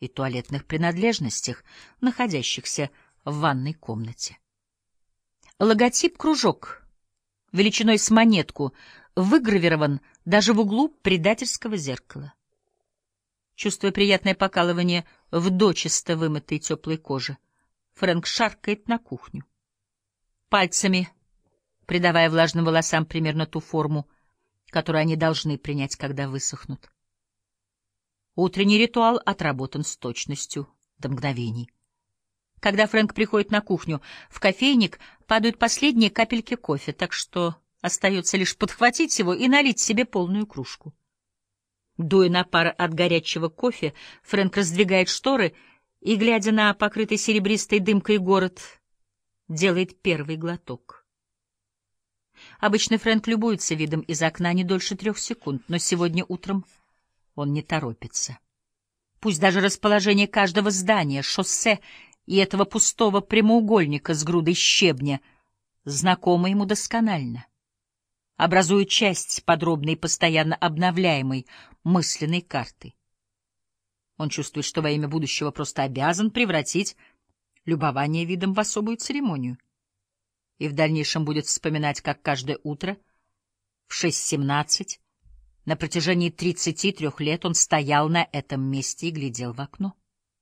и туалетных принадлежностях, находящихся в ванной комнате. Логотип-кружок, величиной с монетку, выгравирован даже в углу предательского зеркала. Чувствуя приятное покалывание в дочисто вымытой теплой коже, Фрэнк шаркает на кухню. Пальцами, придавая влажным волосам примерно ту форму, которую они должны принять, когда высохнут. Утренний ритуал отработан с точностью до мгновений. Когда Фрэнк приходит на кухню, в кофейник падают последние капельки кофе, так что остается лишь подхватить его и налить себе полную кружку. Дуя на пар от горячего кофе, Фрэнк раздвигает шторы и, глядя на покрытый серебристой дымкой город, делает первый глоток. Обычно Фрэнк любуется видом из окна не дольше 3 секунд, но сегодня утром он не торопится. Пусть даже расположение каждого здания, шоссе и этого пустого прямоугольника с грудой щебня знакомо ему досконально, образуют часть подробной и постоянно обновляемой мысленной карты. Он чувствует, что во имя будущего просто обязан превратить любование видом в особую церемонию, и в дальнейшем будет вспоминать, как каждое утро в 6:17 на протяжении 33 лет он стоял на этом месте и глядел в окно.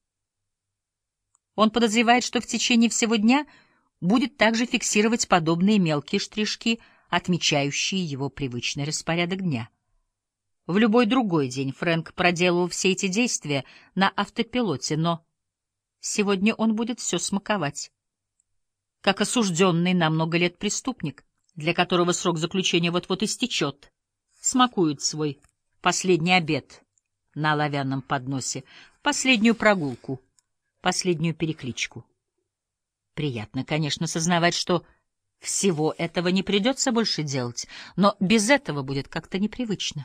Он подозревает, что в течение всего дня будет также фиксировать подобные мелкие штришки, отмечающие его привычный распорядок дня. В любой другой день Фрэнк проделывал все эти действия на автопилоте, но сегодня он будет все смаковать. Как осужденный на много лет преступник, для которого срок заключения вот-вот истечет, смакует свой последний обед на оловянном подносе, последнюю прогулку, последнюю перекличку. Приятно, конечно, сознавать, что всего этого не придется больше делать, но без этого будет как-то непривычно.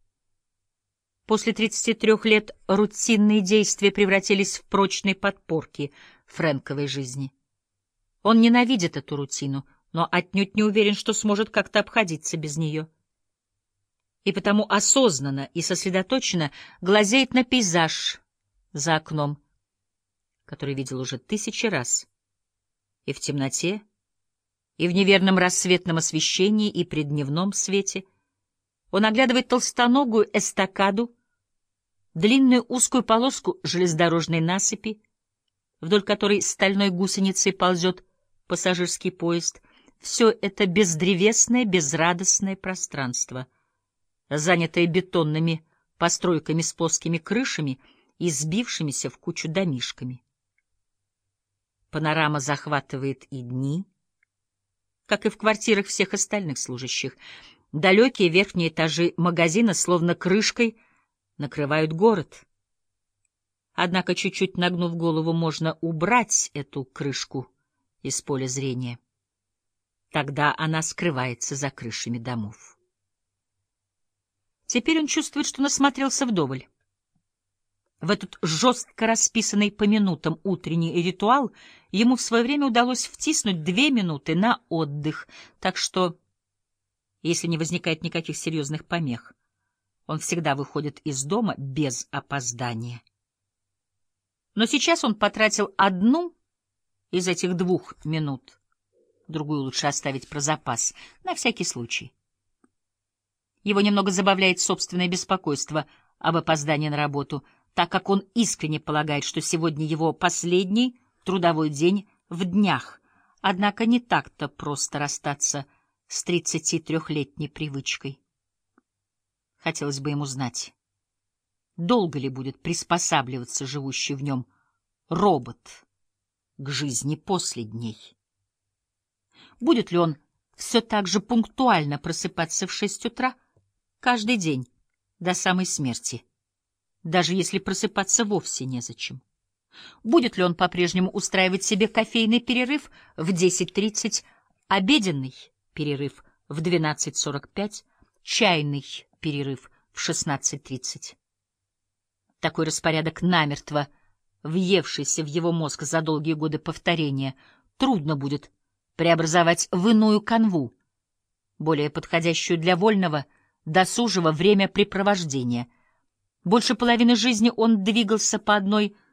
После 33 лет рутинные действия превратились в прочные подпорки Фрэнковой жизни. Он ненавидит эту рутину, но отнюдь не уверен, что сможет как-то обходиться без нее. И потому осознанно и сосредоточенно глазеет на пейзаж за окном, который видел уже 1000 раз, и в темноте, и в неверном рассветном освещении, и при дневном свете. Он оглядывает толстоногую эстакаду, длинную узкую полоску железнодорожной насыпи, вдоль которой стальной гусеницей ползет пассажирский поезд. Все это бездревесное, безрадостное пространство, занятое бетонными постройками с плоскими крышами и сбившимися в кучу домишками. Панорама захватывает и дни, как и в квартирах всех остальных служащих. Далекие верхние этажи магазина словно крышкой накрывают город. Однако, чуть-чуть нагнув голову, можно убрать эту крышку из поля зрения. Тогда она скрывается за крышами домов. Теперь он чувствует, что насмотрелся вдоволь. В этот жестко расписанный по минутам утренний ритуал ему в свое время удалось втиснуть 2 минуты на отдых, так что, если не возникает никаких серьезных помех, он всегда выходит из дома без опоздания. Но сейчас он потратил 1 из этих 2 минут, другую лучше оставить про запас, на всякий случай. Его немного забавляет собственное беспокойство об опоздании на работу, так как он искренне полагает, что сегодня его последний трудовой день в днях, однако не так-то просто расстаться с 33-летней привычкой. Хотелось бы ему знать, долго ли будет приспосабливаться живущий в нем робот к жизни после дней. Будет ли он все так же пунктуально просыпаться в 6 утра каждый день до самой смерти, даже если просыпаться вовсе незачем? Будет ли он по-прежнему устраивать себе кофейный перерыв в 10:30, обеденный перерыв в 12:45, чайный перерыв в 16:30? Такой распорядок, намертво въевшийся в его мозг за долгие годы повторения, трудно будет преобразовать в иную канву, более подходящую для вольного, досужего времяпрепровождения. Больше половины жизни он двигался по одной